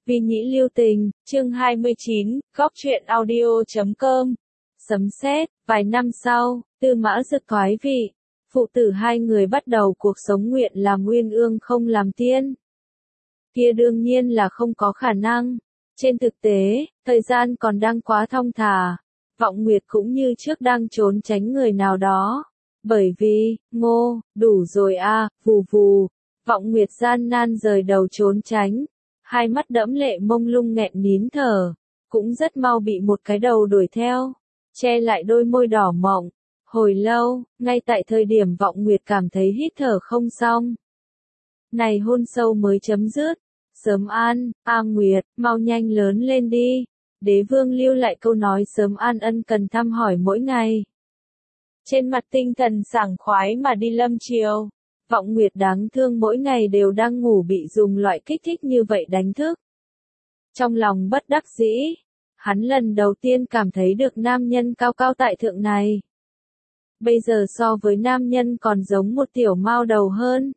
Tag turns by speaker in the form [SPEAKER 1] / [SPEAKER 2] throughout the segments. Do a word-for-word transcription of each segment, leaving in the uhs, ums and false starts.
[SPEAKER 1] Vì nhĩ lưu tình, chương hai mươi chín, góc truyện audio chấm com. Sấm sét, vài năm sau, Tư Mã Dực thoái vị, phụ tử hai người bắt đầu cuộc sống nguyện làm nguyên ương không làm tiên. Kia đương nhiên là không có khả năng. Trên thực tế, thời gian còn đang quá thong thả. Vọng Nguyệt cũng như trước đang trốn tránh người nào đó. Bởi vì, ngô, đủ rồi a, à, vù vù. Vọng Nguyệt gian nan rời đầu trốn tránh. Hai mắt đẫm lệ mông lung nghẹn nín thở. Cũng rất mau bị một cái đầu đuổi theo. Che lại đôi môi đỏ mọng. Hồi lâu, ngay tại thời điểm Vọng Nguyệt cảm thấy hít thở không xong. Này hôn sâu mới chấm dứt. Sớm an, A Nguyệt, mau nhanh lớn lên đi. Đế vương lưu lại câu nói sớm an ân cần thăm hỏi mỗi ngày. Trên mặt tinh thần sảng khoái mà đi lâm chiều. Vọng Nguyệt đáng thương mỗi ngày đều đang ngủ bị dùng loại kích thích như vậy đánh thức. Trong lòng bất đắc dĩ, hắn lần đầu tiên cảm thấy được nam nhân cao cao tại thượng này. Bây giờ so với nam nhân còn giống một tiểu mao đầu hơn.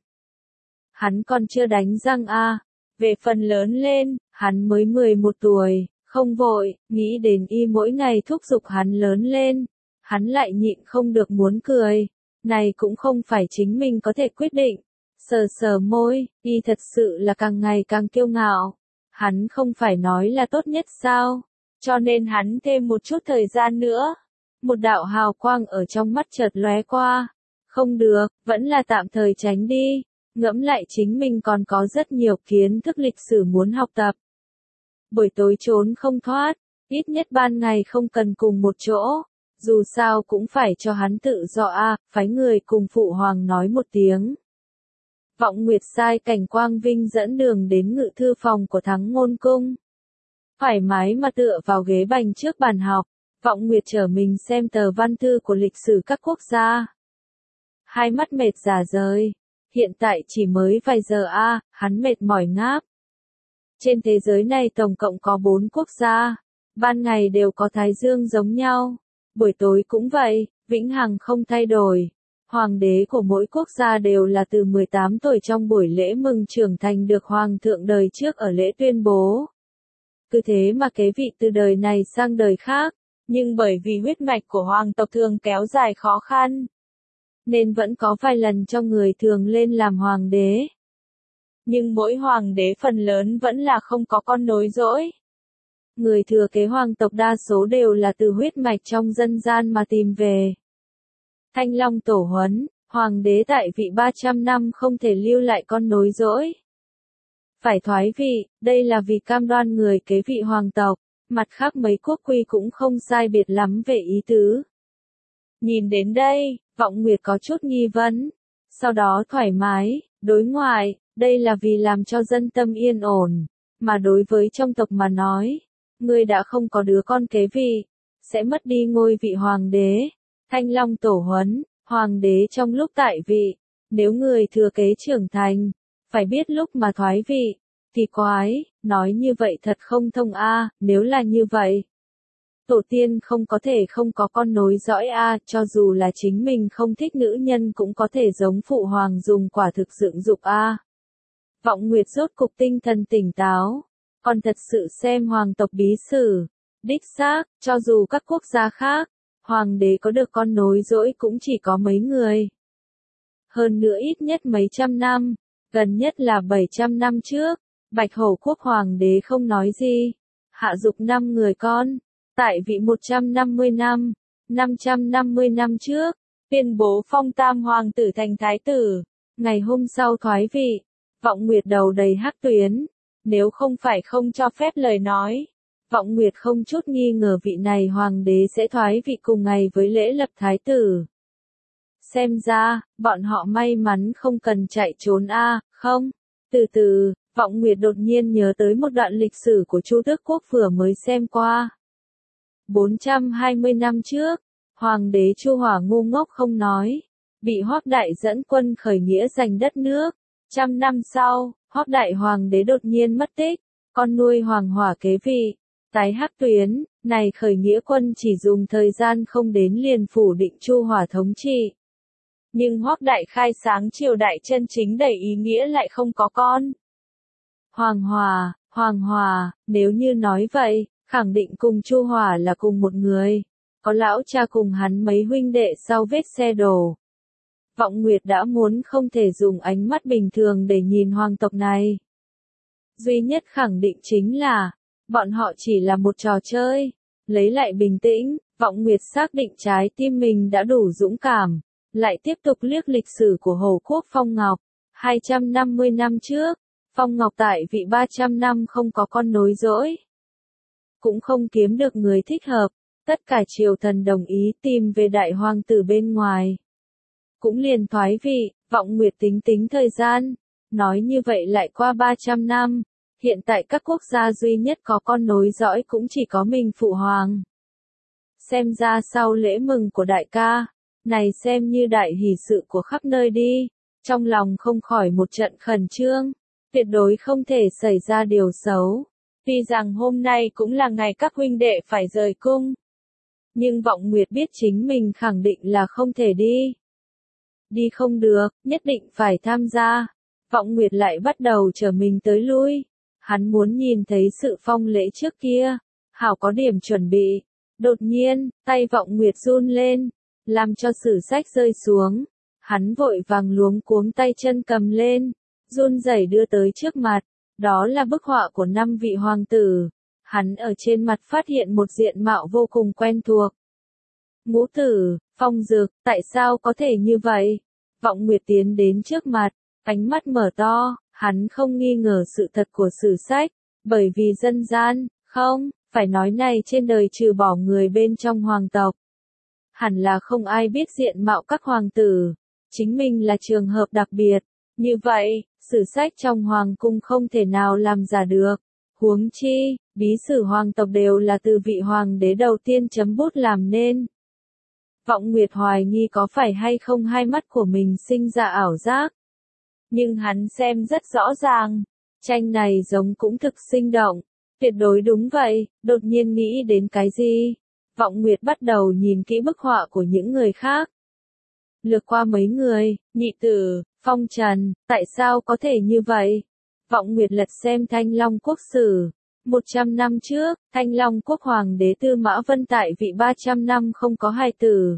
[SPEAKER 1] Hắn còn chưa đánh răng a. À. Về phần lớn lên, hắn mới mười một tuổi, không vội, nghĩ đến y mỗi ngày thúc giục hắn lớn lên. Hắn lại nhịn không được muốn cười. Này cũng không phải chính mình có thể quyết định. Sờ sờ môi, y thật sự là càng ngày càng kiêu ngạo. Hắn không phải nói là tốt nhất sao? Cho nên hắn thêm một chút thời gian nữa. Một đạo hào quang ở trong mắt chợt lóe qua. Không được, vẫn là tạm thời tránh đi. Ngẫm lại chính mình còn có rất nhiều kiến thức lịch sử muốn học tập. Buổi tối trốn không thoát, ít nhất ban ngày không cần cùng một chỗ. Dù sao cũng phải cho hắn tự do a, à, phái người cùng phụ hoàng nói một tiếng. Vọng Nguyệt sai Cảnh Quang Vinh dẫn đường đến ngự thư phòng của Thắng Ngôn Cung. Thoải mái mà tựa vào ghế bành trước bàn học, Vọng Nguyệt trở mình xem tờ văn thư của lịch sử các quốc gia. Hai mắt mệt rã rời, hiện tại chỉ mới vài giờ a, à, hắn mệt mỏi ngáp. Trên thế giới này tổng cộng có bốn quốc gia, ban ngày đều có thái dương giống nhau. Buổi tối cũng vậy, vĩnh hằng không thay đổi. Hoàng đế của mỗi quốc gia đều là từ mười tám tuổi trong buổi lễ mừng trưởng thành được hoàng thượng đời trước ở lễ tuyên bố. Cứ thế mà kế vị từ đời này sang đời khác, nhưng bởi vì huyết mạch của hoàng tộc thường kéo dài khó khăn, nên vẫn có vài lần cho người thường lên làm hoàng đế. Nhưng mỗi hoàng đế phần lớn vẫn là không có con nối dõi. Người thừa kế hoàng tộc đa số đều là từ huyết mạch trong dân gian mà tìm về. Thanh Long Tổ Huấn, hoàng đế tại vị ba trăm năm không thể lưu lại con nối dõi. Phải thoái vị, đây là vì cam đoan người kế vị hoàng tộc, mặt khác mấy quốc quy cũng không sai biệt lắm về ý tứ. Nhìn đến đây, Vọng Nguyệt có chút nghi vấn, sau đó thoải mái, đối ngoại, đây là vì làm cho dân tâm yên ổn, mà đối với trong tộc mà nói. Ngươi đã không có đứa con kế vị, sẽ mất đi ngôi vị hoàng đế. Thanh Long Tổ Huấn, hoàng đế trong lúc tại vị, nếu người thừa kế trưởng thành, phải biết lúc mà thoái vị. Thì quái, nói như vậy thật không thông a, à, nếu là như vậy. Tổ tiên không có thể không có con nối dõi a, à, cho dù là chính mình không thích nữ nhân cũng có thể giống phụ hoàng dùng quả thực dưỡng dục a. À. Vọng Nguyệt rốt cục tinh thần tỉnh táo. Còn thật sự xem hoàng tộc bí sử, đích xác, cho dù các quốc gia khác, hoàng đế có được con nối dõi cũng chỉ có mấy người. Hơn nữa ít nhất mấy trăm năm, gần nhất là bảy trăm năm trước, Bạch Hổ quốc hoàng đế không nói gì, hạ dục năm người con, tại vị một trăm năm mươi năm, năm trăm năm mươi năm trước, tuyên bố phong tam hoàng tử thành thái tử, ngày hôm sau thoái vị, Vọng Nguyệt đầu đầy hắc tuyến. Nếu không phải không cho phép lời nói, Vọng Nguyệt không chút nghi ngờ vị này hoàng đế sẽ thoái vị cùng ngày với lễ lập thái tử. Xem ra, bọn họ may mắn không cần chạy trốn a, à, không? Từ từ, Vọng Nguyệt đột nhiên nhớ tới một đoạn lịch sử của Chu Tước Quốc vừa mới xem qua. bốn trăm hai mươi năm trước, hoàng đế Chu Hỏa ngu ngốc không nói, bị Hoắc Đại dẫn quân khởi nghĩa giành đất nước. Trăm năm sau, Hoắc Đại hoàng đế đột nhiên mất tích, con nuôi Hoàng Hỏa kế vị, tái hắc tuyến, này khởi nghĩa quân chỉ dùng thời gian không đến liền phủ định Chu Hỏa thống trị. Nhưng Hoắc Đại khai sáng triều đại chân chính đầy ý nghĩa lại không có con. Hoàng Hỏa, Hoàng Hòa, nếu như nói vậy, khẳng định cùng Chu Hòa là cùng một người. Có lão cha cùng hắn mấy huynh đệ sau vết xe đổ. Vọng Nguyệt đã muốn không thể dùng ánh mắt bình thường để nhìn hoàng tộc này. Duy nhất khẳng định chính là, bọn họ chỉ là một trò chơi. Lấy lại bình tĩnh, Vọng Nguyệt xác định trái tim mình đã đủ dũng cảm. Lại tiếp tục liếc lịch sử của Hồ Quốc Phong Ngọc. hai trăm năm mươi năm trước, Phong Ngọc tại vị ba trăm năm không có con nối dõi. Cũng không kiếm được người thích hợp. Tất cả triều thần đồng ý tìm về đại hoàng tử bên ngoài. Cũng liền thoái vị, Vọng Nguyệt tính tính thời gian. Nói như vậy lại qua ba trăm năm. Hiện tại các quốc gia duy nhất có con nối dõi cũng chỉ có mình phụ hoàng. Xem ra sau lễ mừng của đại ca, này xem như đại hỷ sự của khắp nơi đi. Trong lòng không khỏi một trận khẩn trương. Tuyệt đối không thể xảy ra điều xấu. Tuy rằng hôm nay cũng là ngày các huynh đệ phải rời cung. Nhưng Vọng Nguyệt biết chính mình khẳng định là không thể đi. Đi không được, nhất định phải tham gia. Vọng Nguyệt lại bắt đầu trở mình tới lui. Hắn muốn nhìn thấy sự phong lễ trước kia. Hảo có điểm chuẩn bị. Đột nhiên, tay Vọng Nguyệt run lên. Làm cho sử sách rơi xuống. Hắn vội vàng luống cuống tay chân cầm lên. Run rẩy đưa tới trước mặt. Đó là bức họa của năm vị hoàng tử. Hắn ở trên mặt phát hiện một diện mạo vô cùng quen thuộc. Ngũ tử, Phong Dực, tại sao có thể như vậy? Vọng Nguyệt tiến đến trước mặt, ánh mắt mở to, hắn không nghi ngờ sự thật của sử sách, bởi vì dân gian, không, phải nói này trên đời trừ bỏ người bên trong hoàng tộc. Hẳn là không ai biết diện mạo các hoàng tử, chính mình là trường hợp đặc biệt, như vậy, sử sách trong hoàng cung không thể nào làm giả được. Huống chi, bí sử hoàng tộc đều là từ vị hoàng đế đầu tiên chấm bút làm nên. Vọng Nguyệt hoài nghi có phải hay không hai mắt của mình sinh ra ảo giác. Nhưng hắn xem rất rõ ràng, tranh này giống cũng thực sinh động, tuyệt đối đúng vậy, đột nhiên nghĩ đến cái gì. Vọng Nguyệt bắt đầu nhìn kỹ bức họa của những người khác. Lược qua mấy người, Nhị Tử, Phong Trần, tại sao có thể như vậy? Vọng Nguyệt lật xem Thanh Long Quốc Sử. một trăm năm trước, Thanh Long Quốc Hoàng đế Tư Mã Vân tại vị ba trăm năm không có hài tử.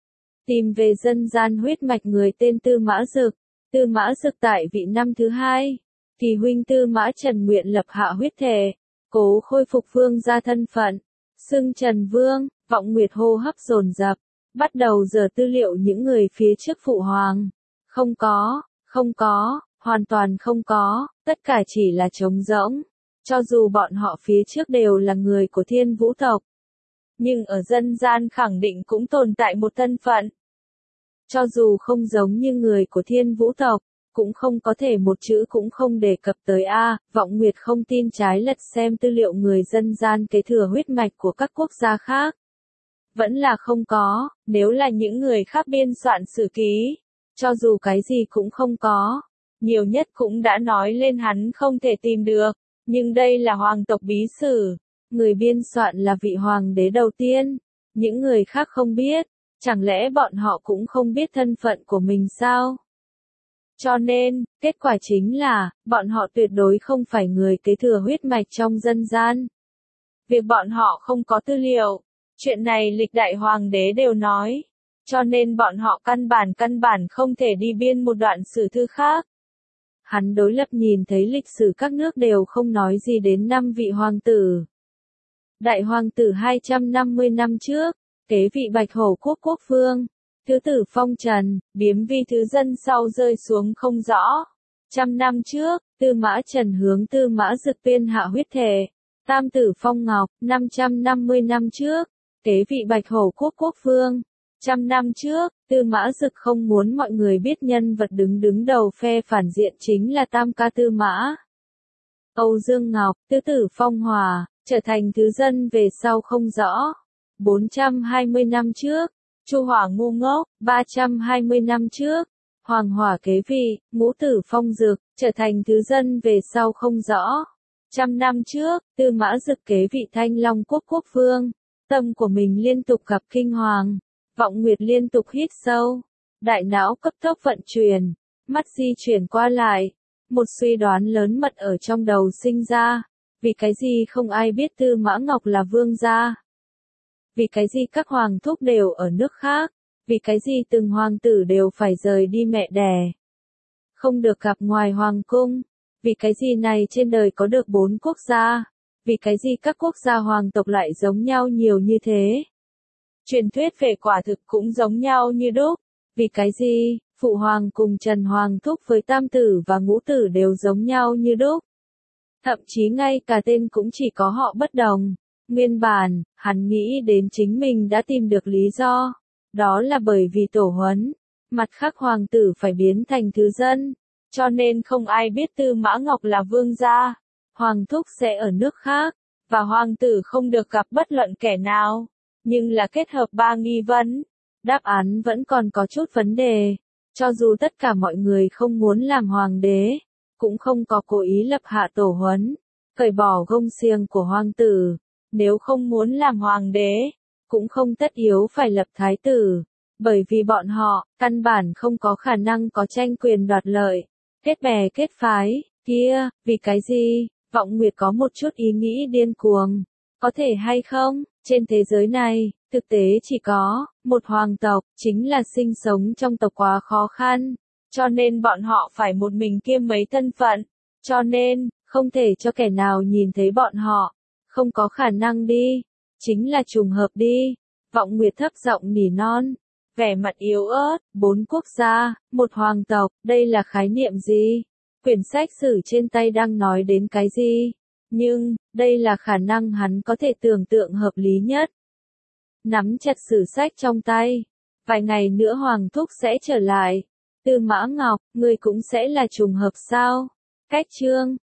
[SPEAKER 1] Tìm về dân gian huyết mạch người tên Tư Mã Dực. Tư Mã Dực tại vị năm thứ hai. Kỳ huynh Tư Mã Trần nguyện lập hạ huyết thề. Cố khôi phục vương gia thân phận. Xưng Trần Vương, Vọng Nguyệt hô hấp dồn dập. Bắt đầu dở tư liệu những người phía trước phụ hoàng. Không có, không có, hoàn toàn không có, tất cả chỉ là trống rỗng. Cho dù bọn họ phía trước đều là người của Thiên Vũ tộc. Nhưng ở dân gian khẳng định cũng tồn tại một thân phận. Cho dù không giống như người của Thiên Vũ tộc, cũng không có thể một chữ cũng không đề cập tới A. Vọng Nguyệt không tin trái lật xem tư liệu người dân gian kế thừa huyết mạch của các quốc gia khác. Vẫn là không có, nếu là những người khác biên soạn sử ký, cho dù cái gì cũng không có, nhiều nhất cũng đã nói lên hắn không thể tìm được, nhưng đây là hoàng tộc bí sử, người biên soạn là vị hoàng đế đầu tiên, những người khác không biết, chẳng lẽ bọn họ cũng không biết thân phận của mình sao? Cho nên, kết quả chính là, bọn họ tuyệt đối không phải người kế thừa huyết mạch trong dân gian. Việc bọn họ không có tư liệu, chuyện này lịch đại hoàng đế đều nói, cho nên bọn họ căn bản căn bản không thể đi biên một đoạn sử thư khác. Hắn đối lập nhìn thấy lịch sử các nước đều không nói gì đến năm vị hoàng tử. Đại hoàng tử hai trăm năm mươi năm trước, kế vị Bạch Hổ quốc quốc vương, thứ tử Phong Trần, biếm vi thứ dân sau rơi xuống không rõ. Trăm năm trước, Tư Mã Trần hướng Tư Mã Dực tuyên hạ huyết thề. Tam tử Phong Ngọc, năm trăm năm mươi năm trước, kế vị Bạch Hổ quốc quốc vương. Trăm năm trước, Tư Mã Dực không muốn mọi người biết nhân vật đứng đứng đầu phe phản diện chính là Tam ca Tư Mã. Âu Dương Ngọc, tứ tử Phong Hòa, trở thành thứ dân về sau không rõ. bốn trăm hai mươi năm trước, Chu Hỏa ngu ngốc, ba trăm hai mươi năm trước, Hoàng Hỏa kế vị, ngũ tử Phong Dực, trở thành thứ dân về sau không rõ. Trăm năm trước, Tư Mã Dực kế vị Thanh Long quốc quốc vương, tâm của mình liên tục gặp kinh hoàng. Vọng Nguyệt liên tục hít sâu, đại não cấp tốc vận chuyển, mắt di chuyển qua lại, một suy đoán lớn mật ở trong đầu sinh ra, Vì cái gì không ai biết Tư Mã Ngọc là vương gia? Vì cái gì các hoàng thúc đều ở nước khác? Vì cái gì từng hoàng tử đều phải rời đi mẹ đẻ? Không được gặp ngoài hoàng cung? Vì cái gì này trên đời có được bốn quốc gia? Vì cái gì các quốc gia hoàng tộc lại giống nhau nhiều như thế? Truyền thuyết về quả thực cũng giống nhau như đúc. Vì cái gì, Phụ Hoàng cùng Trần Hoàng thúc với Tam Tử và Ngũ Tử đều giống nhau như đúc? Thậm chí ngay cả tên cũng chỉ có họ bất đồng. Nguyên bản, hắn nghĩ đến chính mình đã tìm được lý do. Đó là bởi vì tổ huấn. Mặt khác hoàng tử phải biến thành thứ dân. Cho nên không ai biết Tư Mã Ngọc là vương gia. Hoàng thúc sẽ ở nước khác. Và hoàng tử không được gặp bất luận kẻ nào. Nhưng là kết hợp ba nghi vấn. Đáp án vẫn còn có chút vấn đề. Cho dù tất cả mọi người không muốn làm hoàng đế. Cũng không có cố ý lập hạ tổ huấn. Cởi bỏ gông xiềng của hoàng tử. Nếu không muốn làm hoàng đế. Cũng không tất yếu phải lập thái tử. Bởi vì bọn họ, căn bản không có khả năng có tranh quyền đoạt lợi. Kết bè kết phái, kia, vì cái gì? Vọng Nguyệt có một chút ý nghĩ điên cuồng. Có thể hay không? Trên thế giới này, thực tế chỉ có một hoàng tộc, chính là sinh sống trong tộc quá khó khăn. Cho nên bọn họ phải một mình kiêm mấy thân phận. Cho nên, không thể cho kẻ nào nhìn thấy bọn họ. Không có khả năng đi. Chính là trùng hợp đi. Vọng Nguyệt thấp giọng nỉ non. Vẻ mặt yếu ớt, bốn quốc gia, một hoàng tộc, đây là khái niệm gì? Quyển sách sử trên tay đang nói đến cái gì? Nhưng, đây là khả năng hắn có thể tưởng tượng hợp lý nhất. Nắm chặt sử sách trong tay. Vài ngày nữa hoàng thúc sẽ trở lại. Tư Mã Ngọc, ngươi cũng sẽ là trùng hợp sao? Cách chương